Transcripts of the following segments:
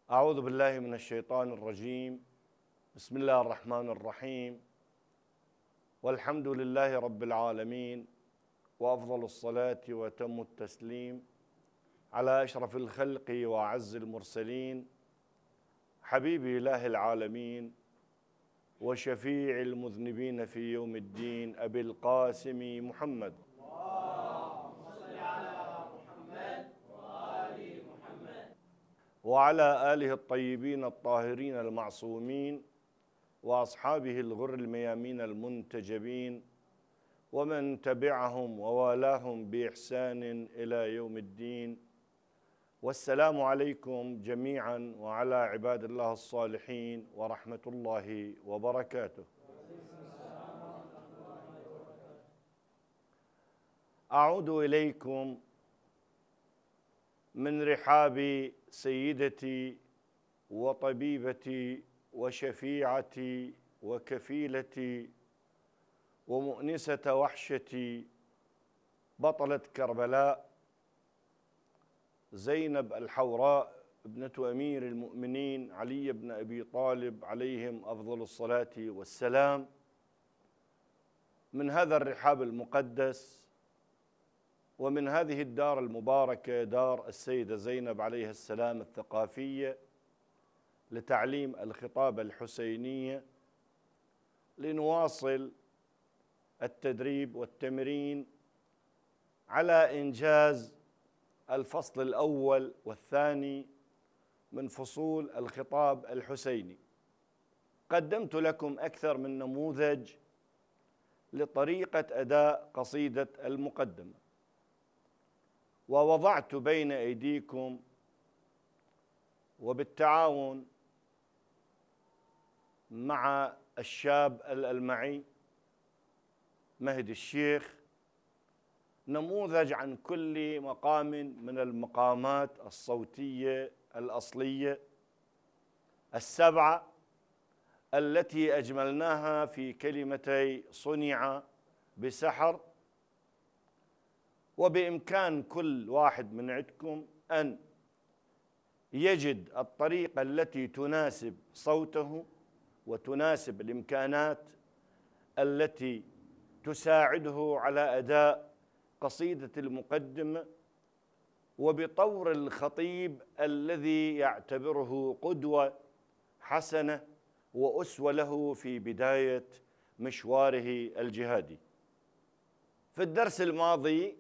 أعوذ بالله من الشيطان الرجيم. بسم الله الرحمن الرحيم، والحمد لله رب العالمين، وأفضل الصلاة وأتم التسليم على أشرف الخلق وأعز المرسلين، حبيب إله العالمين وشفيع المذنبين في يوم الدين، أبي القاسم محمد. اللهم صل على محمد وآل محمد وعلى آله الطيبين الطاهرين المعصومين، وأصحابه الغر الميامين المنتجبين، ومن تبعهم ووالاهم بإحسان إلى يوم الدين. والسلام عليكم جميعا وعلى عباد الله الصالحين ورحمة الله وبركاته. أعود إليكم من رحاب سيدتي وطبيبتي وشفيعتي وكفيلتي ومؤنسة وحشتي، بطلة كربلاء زينب الحوراء ابنة أمير المؤمنين علي بن أبي طالب عليهم أفضل الصلاة والسلام، من هذا الرحاب المقدس ومن هذه الدار المباركة، دار السيدة زينب عليها السلام الثقافية لتعليم الخطابة الحسينية، لنواصل التدريب والتمرين على إنجاز الفصل الأول والثاني من فصول الخطاب الحسيني. قدمت لكم أكثر من نموذج لطريقة أداء قصيدة المقدمة، ووضعت بين أيديكم وبالتعاون مع الشاب الألمعي مهدي الشيخ نموذج عن كل مقام من المقامات الصوتية الأصلية السبعة التي أجملناها في كلمتي صنع بسحر. وبإمكان كل واحد من عندكم أن يجد الطريقة التي تناسب صوته وتناسب الإمكانات التي تساعده على أداء قصيدة المقدمة، وبطور الخطيب الذي يعتبره قدوة حسنة وأسوة له في بداية مشواره الجهادي. في الدرس الماضي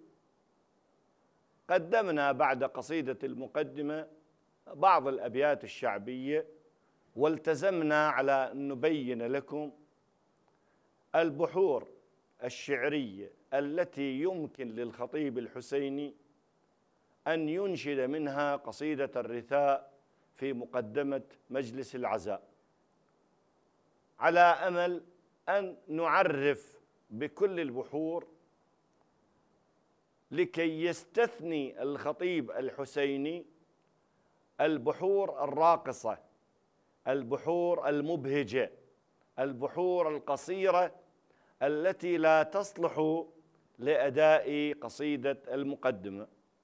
قدمنا بعد قصيدة المقدمة بعض الأبيات الشعبية، والتزمنا على أن نبين لكم البحور الشعرية التي يمكن للخطيب الحسيني أن ينشد منها قصيدة الرثاء في مقدمة مجلس العزاء، على أمل أن نعرف بكل البحور لكي يستثني الخطيب الحسيني البحور الراقصة، البحور المبهجة، البحور القصيرة التي لا تصلح لأداء قصيدة المقدمة.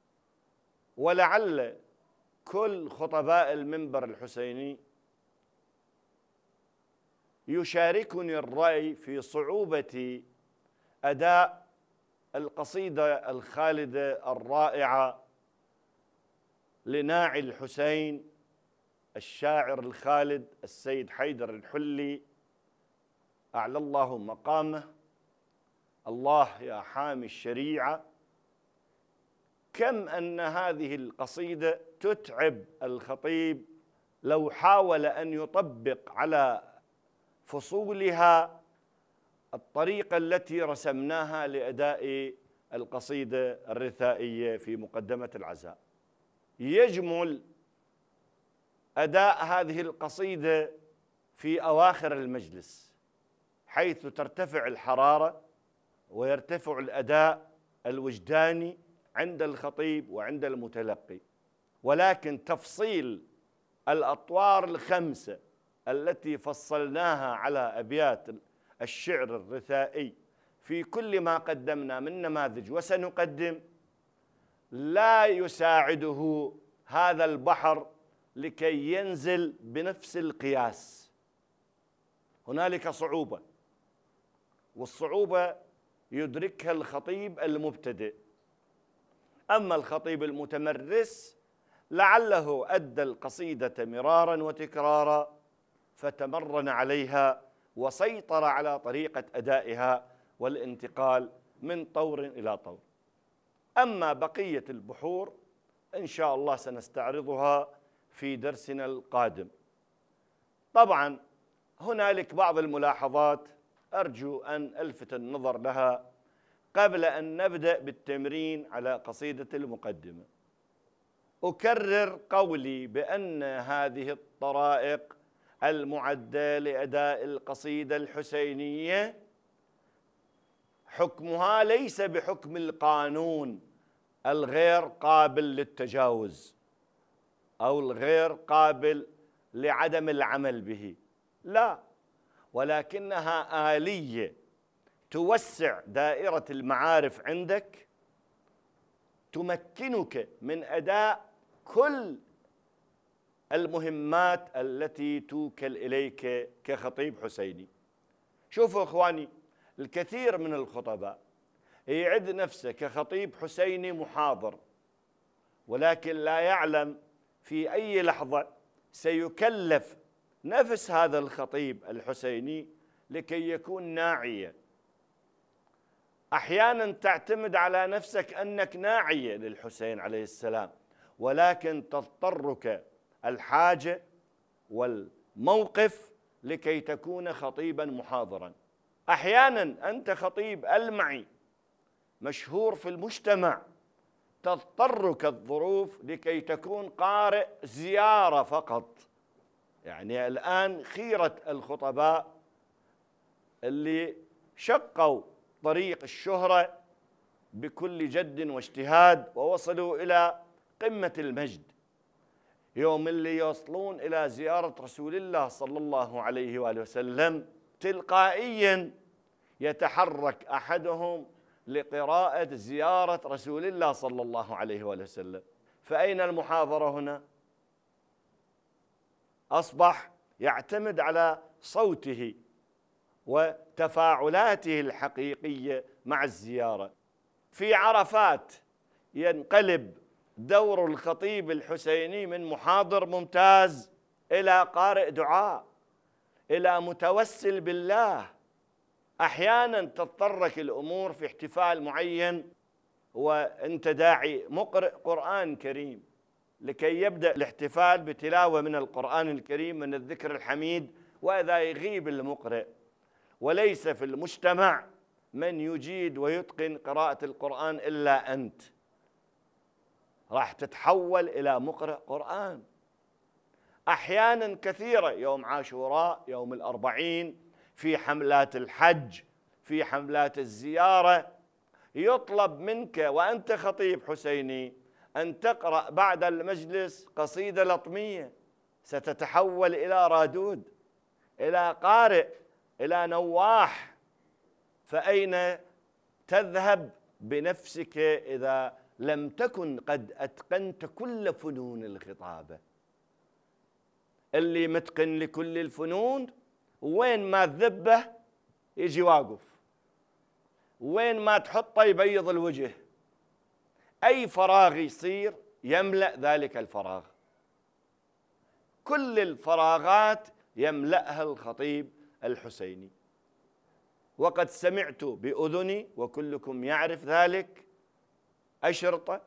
ولعل كل خطباء المنبر الحسيني يشاركني الرأي في صعوبة أداء القصيدة الخالدة الرائعة لناعي الحسين الشاعر الخالد السيد حيدر الحلي أعلى الله مقامه، الله يا حامي الشريعة. كم أن هذه القصيدة تتعب الخطيب لو حاول أن يطبق على فصولها الطريقة التي رسمناها لأداء القصيدة الرثائية في مقدمة العزاء. يجمل أداء هذه القصيدة في أواخر المجلس، حيث ترتفع الحرارة ويرتفع الأداء الوجداني عند الخطيب وعند المتلقي. ولكن تفصيل الأطوار الخمسة التي فصلناها على أبيات الشعر الرثائي في كل ما قدمنا من نماذج وسنقدم لا يساعده هذا البحر لكي ينزل بنفس القياس. هنالك صعوبة، والصعوبة يدركها الخطيب المبتدئ. أما الخطيب المتمرس لعله أدى القصيدة مرارا وتكرارا فتمرن عليها وسيطر على طريقة أدائها والانتقال من طور إلى طور. أما بقية البحور إن شاء الله سنستعرضها في درسنا القادم. طبعا هنالك بعض الملاحظات أرجو أن ألفت النظر لها قبل أن نبدأ بالتمرين على قصيدة المقدمة. أكرر قولي بأن هذه الطرائق المعدة لأداء القصيدة الحسينية حكمها ليس بحكم القانون الغير قابل للتجاوز أو الغير قابل لعدم العمل به، لا، ولكنها آلية توسع دائرة المعارف عندك، تمكنك من أداء كل المهمات التي توكل إليك كخطيب حسيني. شوفوا إخواني، الكثير من الخطباء يعد نفسه كخطيب حسيني محاضر، ولكن لا يعلم في أي لحظة سيكلف نفس هذا الخطيب الحسيني لكي يكون ناعية. أحيانا تعتمد على نفسك أنك ناعية للحسين عليه السلام، ولكن تضطرك الحاجة والموقف لكي تكون خطيبا محاضرا. أحيانا أنت خطيب ألمعي مشهور في المجتمع، تضطرك الظروف لكي تكون قارئ زيارة فقط. يعني الآن خيرة الخطباء اللي شقوا طريق الشهرة بكل جد واجتهاد ووصلوا إلى قمة المجد، يوم اللي يوصلون إلى زيارة رسول الله صلى الله عليه وآله وسلم تلقائيا يتحرك أحدهم لقراءة زيارة رسول الله صلى الله عليه وآله وسلم. فأين المحاضرة هنا؟ أصبح يعتمد على صوته وتفاعلاته الحقيقية مع الزيارة. في عرفات ينقلب دور الخطيب الحسيني من محاضر ممتاز إلى قارئ دعاء، إلى متوسل بالله. أحيانا تضطرك الأمور في احتفال معين وأنت داعي مقرئ قرآن كريم لكي يبدأ الاحتفال بتلاوة من القرآن الكريم من الذكر الحميد، وإذا يغيب المقرئ وليس في المجتمع من يجيد ويتقن قراءة القرآن إلا أنت، راح تتحول إلى مقرئ قرآن. أحيانا كثيرة يوم عاشوراء، يوم الأربعين، في حملات الحج، في حملات الزيارة، يطلب منك وأنت خطيب حسيني أن تقرأ بعد المجلس قصيدة لطمية ستتحول إلى رادود، إلى قارئ، إلى نواح. فأين تذهب بنفسك إذا لم تكن قد أتقنت كل فنون الخطابة؟ اللي متقن لكل الفنون وين ما تذبه يجي واقف، وين ما تحطه يبيض الوجه، أي فراغ يصير يملأ ذلك الفراغ. كل الفراغات يملأها الخطيب الحسيني. وقد سمعت بأذني وكلكم يعرف ذلك أشرطة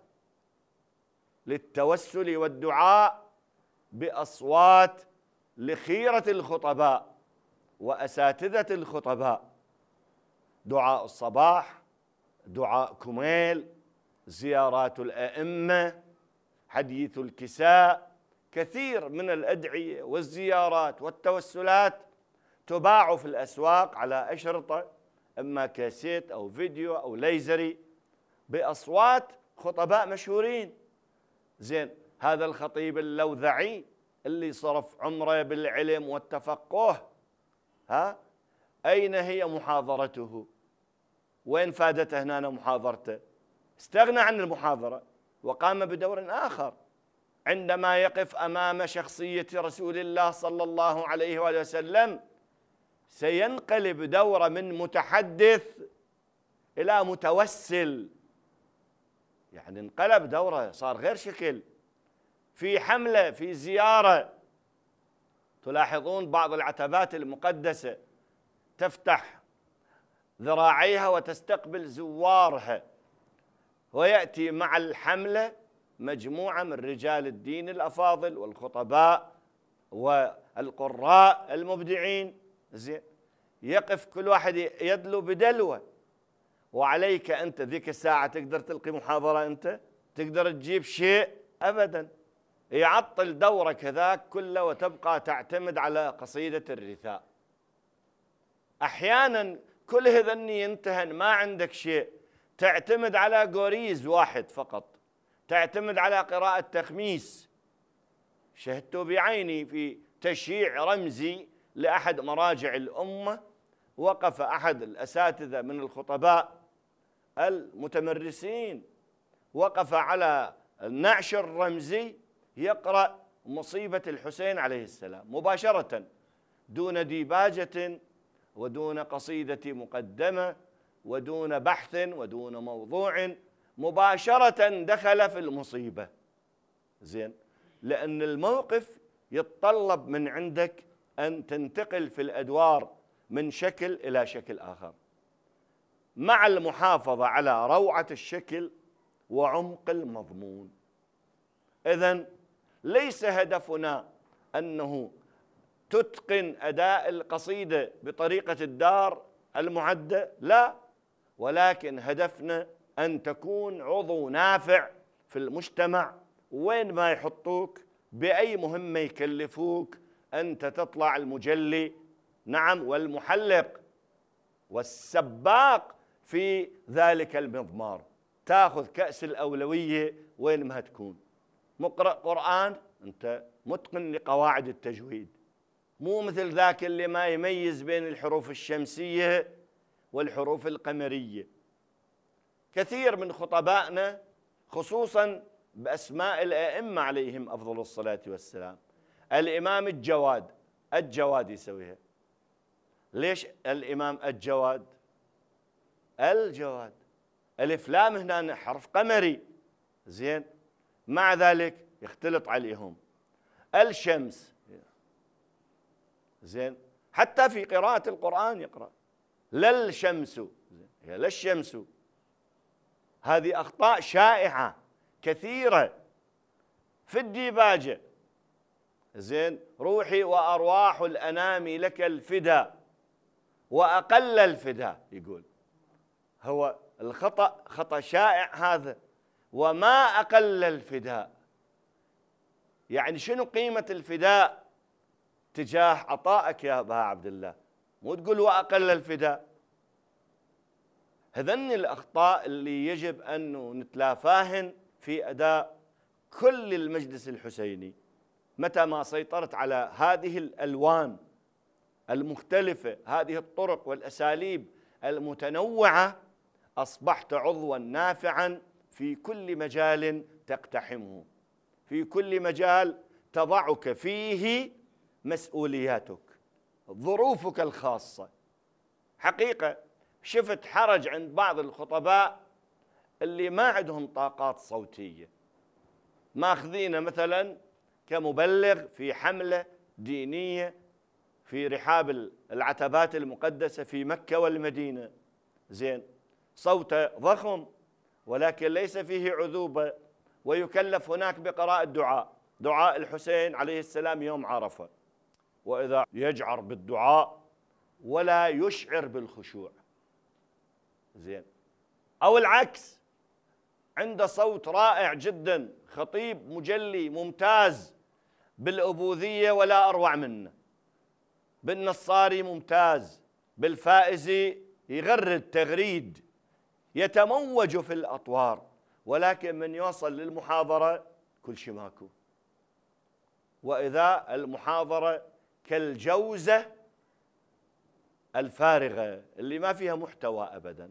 للتوسل والدعاء بأصوات لخيرة الخطباء وأساتذة الخطباء: دعاء الصباح، دعاء كميل، زيارات الأئمة، حديث الكساء. كثير من الأدعية والزيارات والتوسلات تباع في الأسواق على أشرطة، إما كاسيت أو فيديو أو ليزري، بأصوات خطباء مشهورين. زين، هذا الخطيب اللوذعي اللي صرف عمره بالعلم والتفقه، أين هي محاضرته؟ وين فادته هنا محاضرته؟ استغنى عن المحاضرة وقام بدور آخر، عندما يقف أمام شخصية رسول الله صلى الله عليه وآله وسلم سينقلب دوره من متحدث إلى متوسل، يعني انقلب دوره، صار غير شكل. في حملة، في زيارة، تلاحظون بعض العتبات المقدسة تفتح ذراعيها وتستقبل زوارها، ويأتي مع الحملة مجموعة من رجال الدين الأفاضل والخطباء والقراء المبدعين، زين، يقف كل واحد يدلو بدلوه، وعليك أنت ذيك الساعة تقدر تلقي محاضرة، أنت تقدر تجيب شيء أبدا، يعطل دورك هذاك كله وتبقى تعتمد على قصيدة الرثاء. أحيانا كل هذني ينتهن، ما عندك شيء، تعتمد على قوريز واحد فقط، تعتمد على قراءة تخميس. شهدت بعيني في تشييع رمزي لأحد مراجع الأمة، وقف أحد الأساتذة من الخطباء المتمرسين، وقف على النعش الرمزي يقرأ مصيبة الحسين عليه السلام مباشرة، دون ديباجة ودون قصيدة مقدمة ودون بحث ودون موضوع، مباشرة دخل في المصيبة، زين، لأن الموقف يتطلب من عندك أن تنتقل في الأدوار من شكل إلى شكل آخر، مع المحافظة على روعة الشكل وعمق المضمون. إذن ليس هدفنا أنه تتقن أداء القصيدة بطريقة الدار المعدة، لا، ولكن هدفنا أن تكون عضو نافع في المجتمع، وين ما يحطوك، بأي مهمة يكلفوك، أنت تطلع المجلي، نعم، والمحلق والسباق في ذلك المضمار، تأخذ كأس الأولوية وين ما تكون. مقرأ قرآن، أنت متقن لقواعد التجويد، مو مثل ذاك اللي ما يميز بين الحروف الشمسية والحروف القمرية. كثير من خطبائنا خصوصا بأسماء الأئمة عليهم أفضل الصلاة والسلام، الإمام الجواد يسويها. ليش الإمام الجواد؟ الجواد ألف لام هنا حرف قمري، زين، مع ذلك يختلط عليهم الشمس، زين، حتى في قراءة القرآن يقرأ لا الشمس، هي لا الشمس. هذه أخطاء شائعة كثيرة في الديباجة، زين، روحي وأرواح الأنام لك الفداء وأقل الفداء، يقول هو الخطأ خطأ شائع هذا، وما أقل الفداء، يعني شنو قيمة الفداء تجاه عطائك يا أبا عبد الله، مو تقول وأقل الفداء. هذن الأخطاء اللي يجب أن نتلافاهن في أداء كل المجلس الحسيني. متى ما سيطرت على هذه الألوان المختلفة، هذه الطرق والأساليب المتنوعة، أصبحت عضوا نافعا في كل مجال تقتحمه، في كل مجال تضعك فيه مسؤولياتك، ظروفك الخاصة. حقيقة شفت حرج عند بعض الخطباء اللي ما عندهم طاقات صوتية، ماخذين مثلا كمبلغ في حملة دينية في رحاب العتبات المقدسة في مكة والمدينة، زين، صوته ضخم ولكن ليس فيه عذوبة، ويكلف هناك بقراءة دعاء الحسين عليه السلام يوم عرفة، وإذا يجعر بالدعاء ولا يشعر بالخشوع، زين، أو العكس، عنده صوت رائع جدا، خطيب مجلي ممتاز بالأبوذية ولا أروع منه، بالنصاري ممتاز، بالفائزي يغرد تغريد، يتموج في الأطوار، ولكن من يوصل للمحاضرة كل شيء ماكو، وإذا المحاضرة كالجوزة الفارغة اللي ما فيها محتوى أبدا،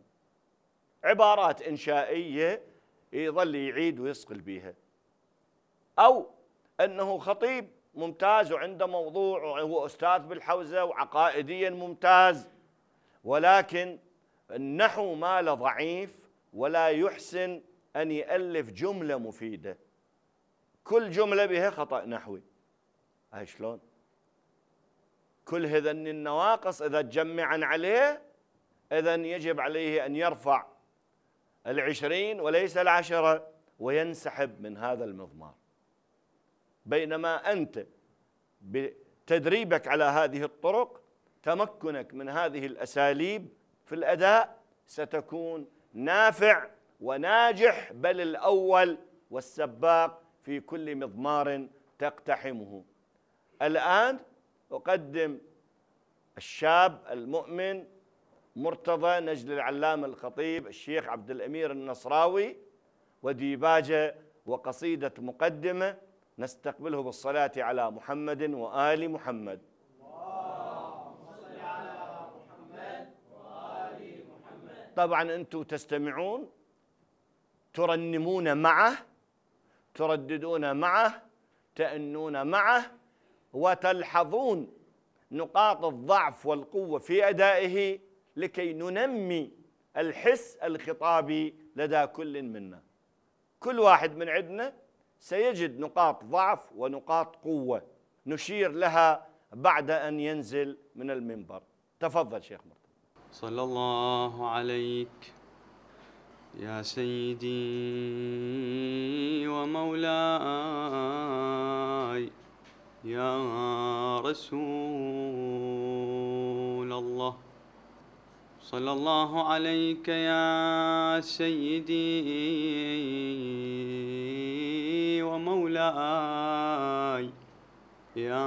عبارات إنشائية يظل يعيد ويصقل بيها، أو أنه خطيب ممتاز وعنده موضوع وهو أستاذ بالحوزة وعقائديا ممتاز، ولكن النحو ماله ضعيف ولا يحسن أن يألف جملة مفيدة، كل جملة بها خطأ نحوي. هاي شلون؟ كل هذن النواقص إذا تجمعا عليه إذن يجب عليه أن يرفع 20 وليس 10 وينسحب من هذا المضمار. بينما أنت بتدريبك على هذه الطرق، تمكنك من هذه الأساليب في الأداء، ستكون نافع وناجح، بل الأول والسباق في كل مضمار تقتحمه. الآن أقدم الشاب المؤمن مرتضى نجل العلامة الخطيب الشيخ عبد الأمير النصراوي وديباجة وقصيدة مقدمة نستقبله بالصلاة على محمد وآل محمد. اللهم صل على محمد وآل محمد. طبعا أنتم تستمعون، ترنمون معه، ترددون معه، تأنون معه، وتلحظون نقاط الضعف والقوة في أدائه لكي ننمي الحس الخطابي لدى كل منا. كل واحد من عندنا سيجد نقاط ضعف ونقاط قوة نشير لها بعد أن ينزل من المنبر. تفضل شيخ مرتضى. صلى الله عليك يا سيدي ومولاي يا رسول الله. صلى الله عليك يا سيدي ومولاي يا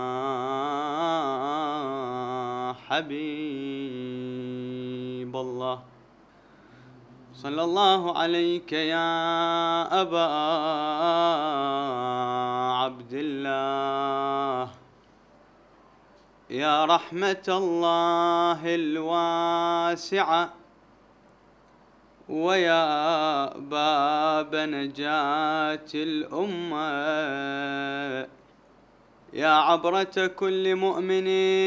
حبيب الله. صلى الله عليك يا أبا عبد الله يا رحمة الله الواسعة ويا باب نجاة الأمة يا عبرة كل مؤمن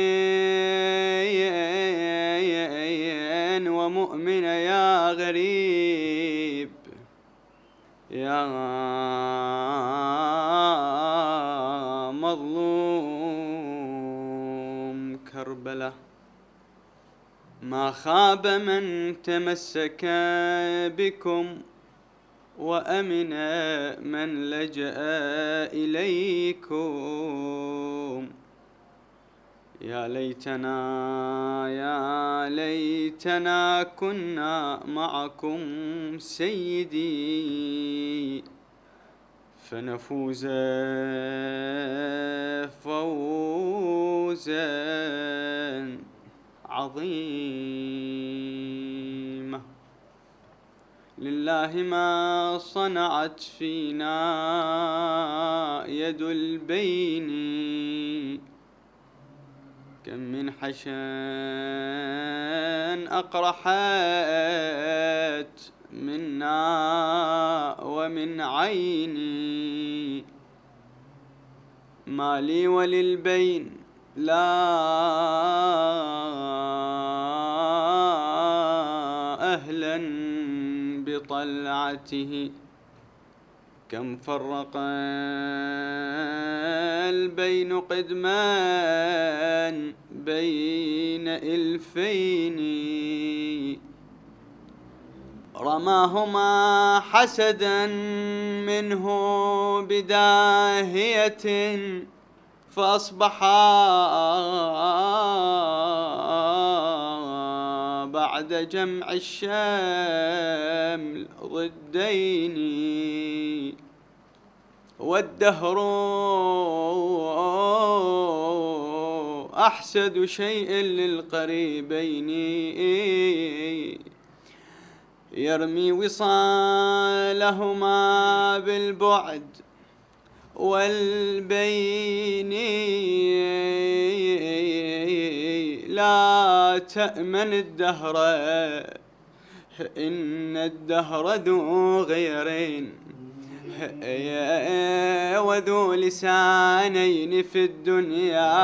ومؤمنة يا غريب يا مظلوم كربلاء. ما خاب من تمسك بكم وأمن من لجأ إليكم. يا ليتنا كنا معكم سيدي فنفوز فوزا عظيما. لله ما صنعت فينا يد البين، كم من حشان أقرحت منا ومن عيني. ما لي وللبين لا أهلا بطلعته، كم فرق البين قدما بين إلفين. رماهما حسدا منه بداهية فأصبحا بعد جمع الشمل ضدين. والدهر أحسد شيء للقريبين، يرمي وصالهما بالبعد والبين. لا تأمن الدهر إن الدهر ذو غيرين، وذو لسانين في الدنيا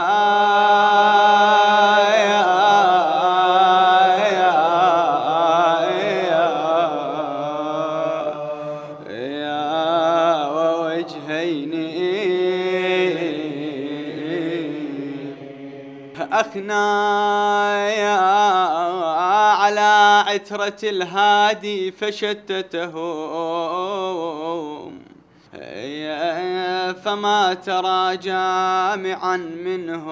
ووجهين أخنايا على عترة الهادي فشتتهم فما ترى جامعا منه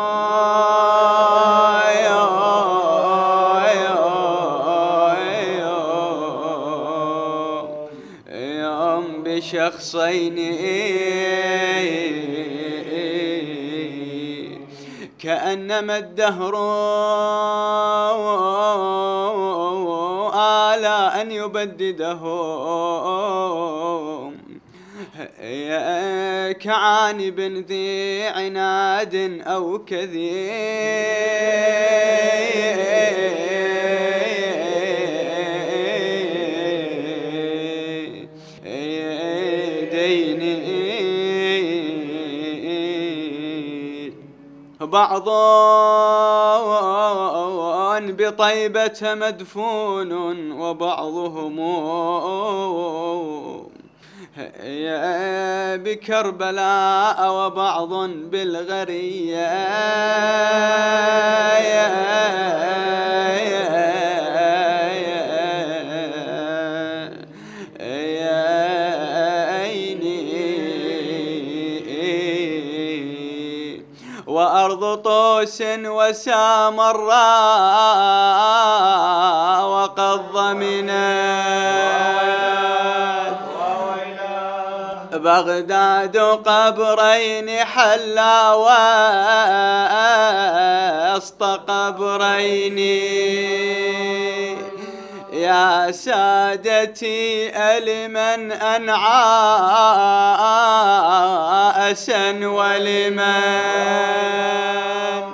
يوم بشخصين كأنما الدهر آلى أن يبددهم كعانب ذي عناد أو بعض بطيبة مدفون وبعضهم بكربلاء وبعض بالغرية وأرض طوس وسامراء وقد ضمنت بغداد قبرين حلا وسط قبرين يا سادتي ألمن أنعاسا ولمن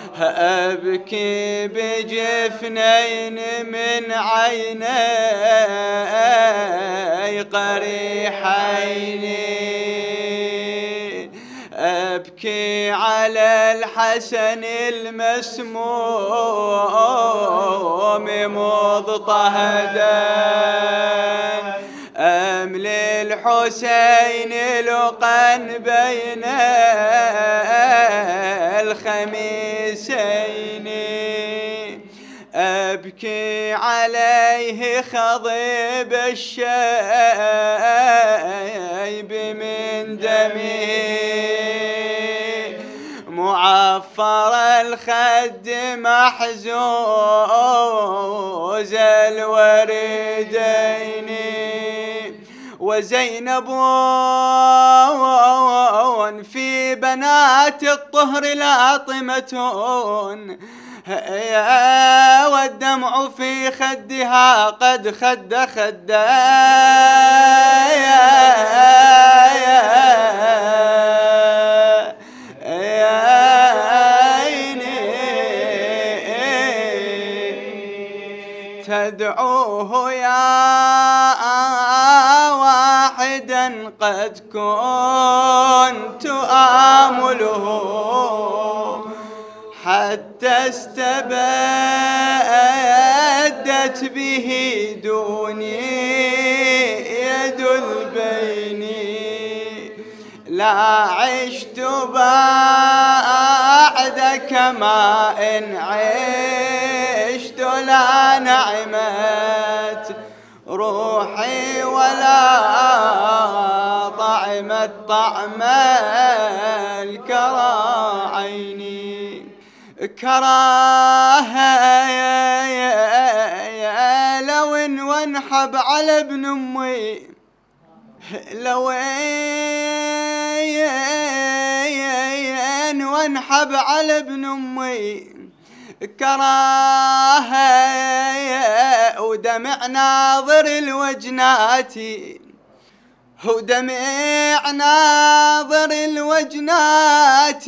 أبكي بجفنين من عيني قريحين أبكي على الحسن المسموم مضطهدا أملي الحسين لقا بين الخميسين أبكي عليه خضيب الشيب من دمه معفر الخد محزوز الوردين وزينب في بنات الطهر لاطمة والدمع في خدها قد خد تدعوه يا واحدا قد كنت آمله حتى استبدت به دوني يد البين لا عشت بعدك ما إن عشت لا نعمت روحي ولا طعمت طعم الكرى عيني كراهة لو وانحب على ابن أمي لو وانحب على ابن أمي كراهة ودمع ناظر الوجنات ودمع ناظر الوجنات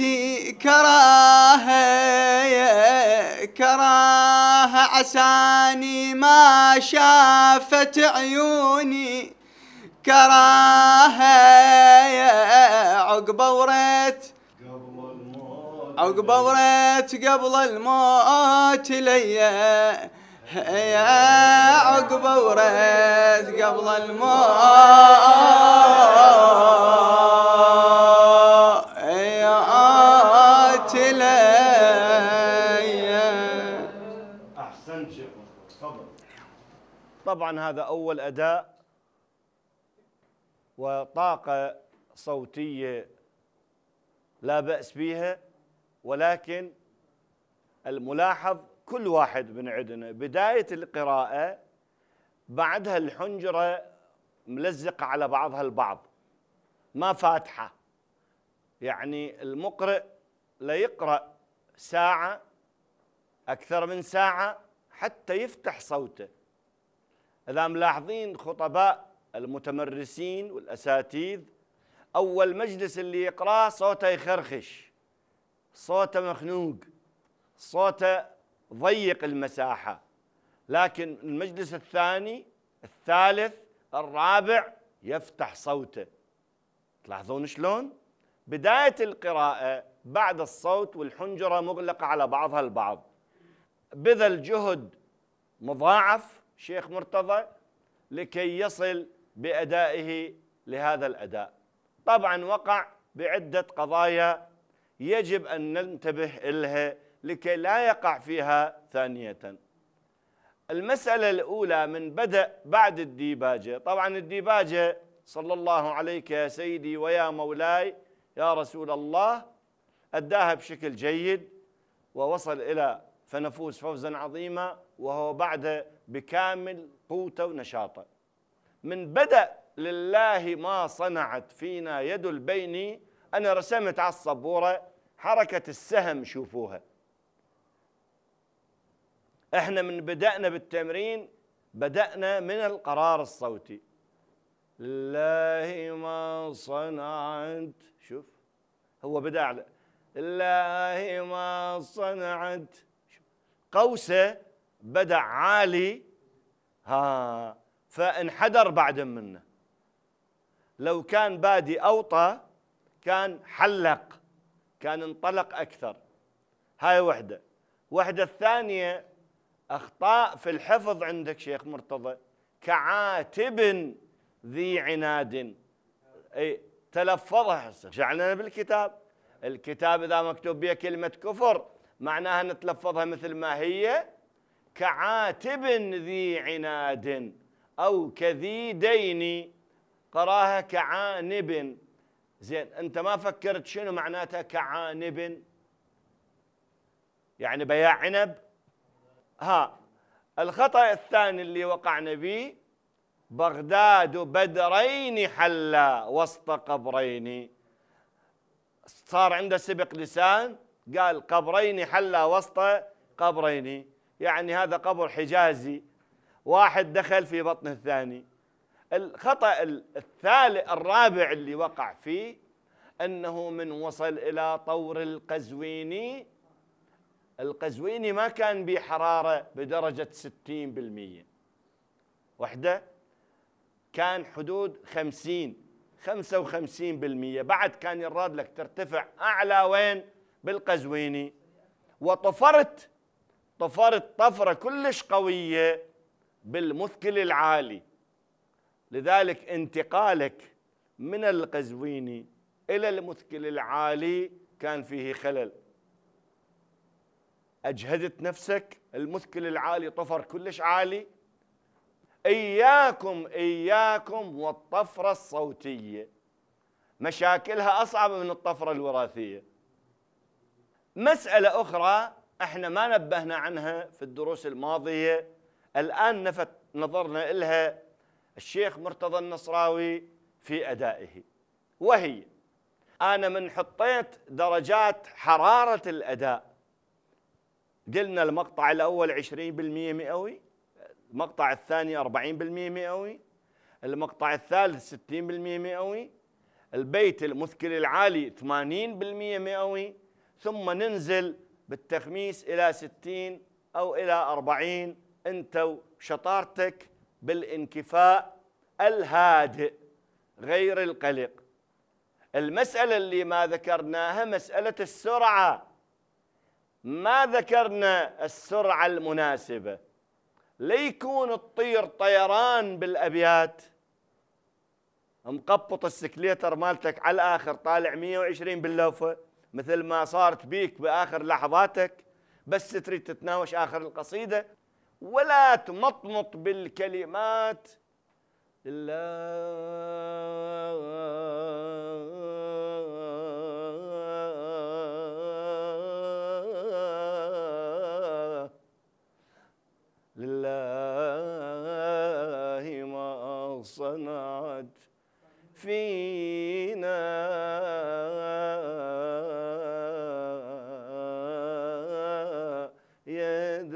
كراهة عساني ما شافت عيوني كراهه عقبه وريت عقبه وريت قبل الموت ليا يا عقبه وريت قبل الموت ليا. أحسنت شيخ تفضل. طبعا هذا أول أداء وطاقة صوتية لا بأس بها، ولكن الملاحظ كل واحد من عندنا بداية القراءة بعدها الحنجرة ملزقة على بعضها البعض ما فاتحة، يعني المقرئ لا يقرأ ساعة أكثر من ساعة حتى يفتح صوته. إذا ملاحظين خطباء المتمرسين والأساتذة أول مجلس اللي يقرأ صوته يخرخش، صوته مخنوق، صوته ضيق المساحة، لكن المجلس الثاني الثالث الرابع يفتح صوته. تلاحظون شلون؟ بداية القراءة بعد الصوت والحنجرة مغلقة على بعضها البعض. بذل جهد مضاعف شيخ مرتضى لكي يصل بأدائه لهذا الأداء. طبعا وقع بعدة قضايا يجب أن ننتبه إلها لكي لا يقع فيها ثانية. المسألة الأولى من بدأ بعد الديباجة. طبعا الديباجة صلى الله عليك يا سيدي ويا مولاي يا رسول الله أداها بشكل جيد ووصل إلى فنفوز فوزا عظيما، وهو بعد بكامل قوته ونشاطه. من بدأ لله ما صنعت فينا يد البين، أنا رسمت على السبورة حركة السهم شوفوها. احنا من بدأنا بالتمرين بدأنا من القرار الصوتي. لله ما صنعت، شوف هو بدأ على لله ما صنعت، قوسه بدأ عالي فانحدر بعد منه. لو كان بادي أوطى كان حلق، كان انطلق أكثر. هاي وحدة. وحدة الثانية أخطاء في الحفظ عندك شيخ مرتضى، كعاتب ذي عناد. أي تلفظها جعلنا بالكتاب. الكتاب إذا مكتوب بها كلمة كفر معناها نتلفظها مثل ما هي، كعاتب ذي عناد أو كذي دين، قراها كعانب. زين أنت ما فكرت شنو معناتها كعانب؟ يعني بياع عنب. الخطأ الثاني اللي وقعنا به، بغداد بدرين حلا وسط قبرين. صار عنده سبق لسان قال قبرين حلا وسط قبرين، يعني هذا قبر حجازي واحد دخل في بطن الثاني. الخطأ الثالث الرابع اللي وقع فيه أنه من وصل إلى طور القزويني، القزويني ما كان بحرارة بدرجة 60%، وحدة كان حدود 55%، بعد كان يراد لك ترتفع أعلى وين؟ بالقزويني. وطفرت طفرة كلش قوية بالمثقل العالي، لذلك انتقالك من القزويني إلى المثقل العالي كان فيه خلل. أجهدت نفسك، المثقل العالي طفر كلش عالي. إياكم والطفرة الصوتية، مشاكلها أصعب من الطفرة الوراثية. مسألة أخرى احنا ما نبهنا عنها في الدروس الماضية، الآن نفت نظرنا إلها الشيخ مرتضى النصراوي في أدائه، وهي أنا من حطيت درجات حرارة الأداء. قلنا المقطع الأول 20% مئوي، المقطع الثاني 40% مئوي، المقطع الثالث 60% مئوي، البيت المثقل العالي 80% مئوي، ثم ننزل بالتخميس إلى 60 أو إلى 40. أنت وشطارتك بالانكفاء الهادئ غير القلق. المسألة اللي ما ذكرناها مسألة السرعة، ما ذكرنا السرعة المناسبة ليكون الطير طيران بالأبيات، مقبط السكليتر مالتك على الآخر طالع 120 باللوفة مثل ما صارت بيك بآخر لحظاتك، بس تريد تتناوش آخر القصيدة، ولا تمطمط بالكلمات لله ما صنعت فينا يد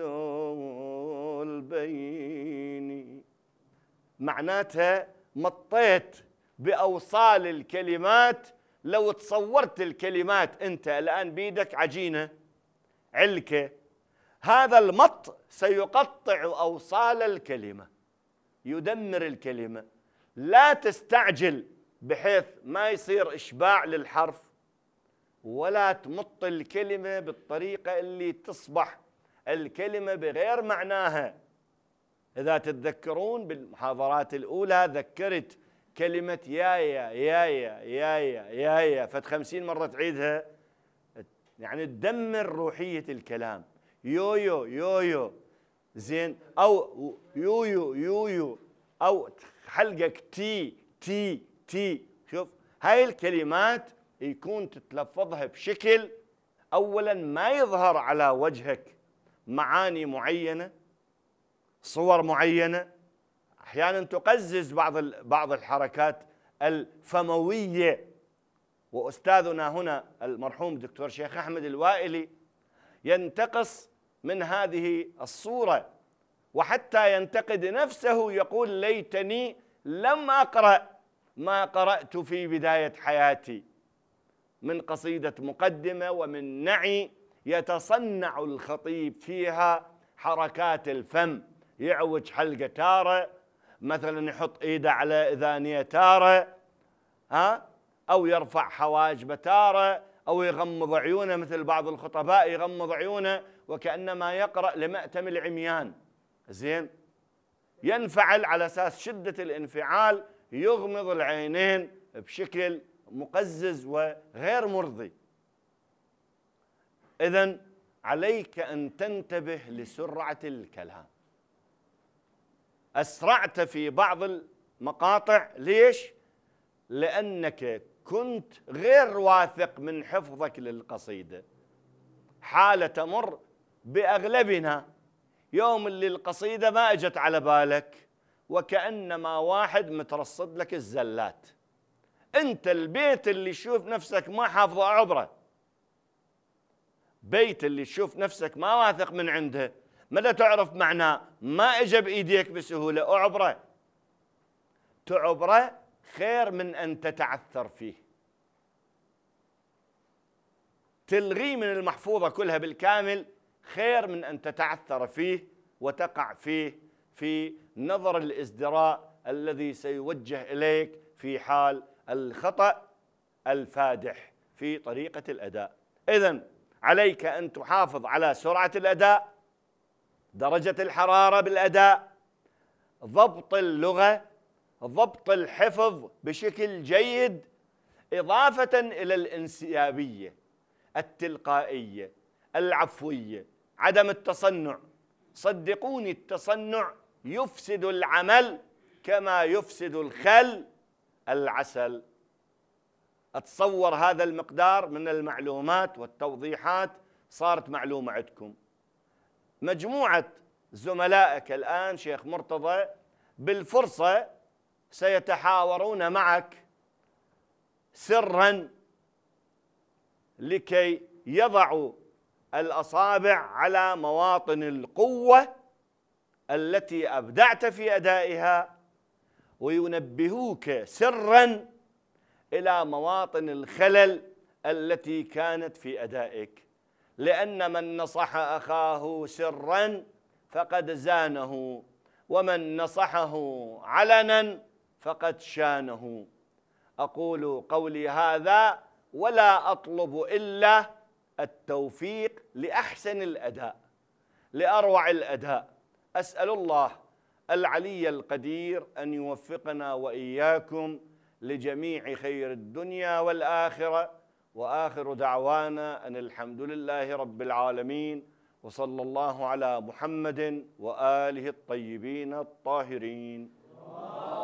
البين. معناتها مطيت بأوصال الكلمات. لو تصورت الكلمات أنت الآن بيدك عجينة علكة، هذا المط سيقطع أوصال الكلمة، يدمر الكلمة. لا تستعجل بحيث ما يصير إشباع للحرف، ولا تمط الكلمة بالطريقة اللي تصبح الكلمة بغير معناها. إذا تتذكرون بالمحاضرات الأولى ذكرت كلمة يايا يايا يايا يايا فت 50 مرة تعيدها، يعني تدمر روحية الكلام. يويو يويو زين، أو يويو يويو، أو حلقك تي تي تي. شوف هاي الكلمات يكون تتلفظها بشكل أولا ما يظهر على وجهك معاني معينة، صور معينة، أحيانا تقزز بعض الحركات الفموية. وأستاذنا هنا المرحوم دكتور شيخ أحمد الوائلي ينتقص من هذه الصورة، وحتى ينتقد نفسه يقول ليتني لم أقرأ ما قرأت في بداية حياتي من قصيدة مقدمة ومن نعي يتصنع الخطيب فيها حركات الفم، يعوج حلقة تارة، مثلا يحط ايده على اذانيه تارة، او يرفع حواجبه تارة، او يغمض عيونه مثل بعض الخطباء يغمض عيونه وكأنما يقرأ لمأتم العميان. زين، ينفعل على اساس شدة الانفعال يغمض العينين بشكل مقزز وغير مرضي. إذن عليك أن تنتبه لسرعة الكلام. أسرعت في بعض المقاطع، ليش؟ لأنك كنت غير واثق من حفظك للقصيدة. حالة تمر بأغلبنا، يوم اللي القصيدة ما اجت على بالك وكأنما واحد مترصد لك الزلات. أنت البيت اللي تشوف نفسك ما حافظه عبره، بيت اللي تشوف نفسك ما واثق من عنده، متى تعرف معناه ما اجى بايديك بسهوله، اعبره. تعبره خير من ان تتعثر فيه. تلغيه من المحفوظه كلها بالكامل خير من ان تتعثر فيه وتقع فيه في نظر الازدراء الذي سيوجه اليك في حال الخطأ الفادح في طريقه الاداء. اذن عليك أن تحافظ على سرعة الأداء، درجة الحرارة بالأداء، ضبط اللغة، ضبط الحفظ بشكل جيد، إضافة إلى الانسيابية، التلقائية، العفوية، عدم التصنع. صدقوني التصنع يفسد العمل كما يفسد الخل العسل. أتصور هذا المقدار من المعلومات والتوضيحات صارت معلومة عندكم. مجموعة زملائك الآن شيخ مرتضى بالفرصة سيتحاورون معك سرا لكي يضعوا الأصابع على مواطن القوة التي أبدعت في أدائها، وينبهوك سرا إلى مواطن الخلل التي كانت في أدائك. لأن من نصح أخاه سرا فقد زانه، ومن نصحه علنا فقد شانه. أقول قولي هذا ولا أطلب إلا التوفيق لأحسن الأداء، لأروع الأداء. أسأل الله العلي القدير أن يوفقنا وإياكم لجميع خير الدنيا والآخرة، وآخر دعوانا أن الحمد لله رب العالمين، وصلى الله على محمد وآله الطيبين الطاهرين.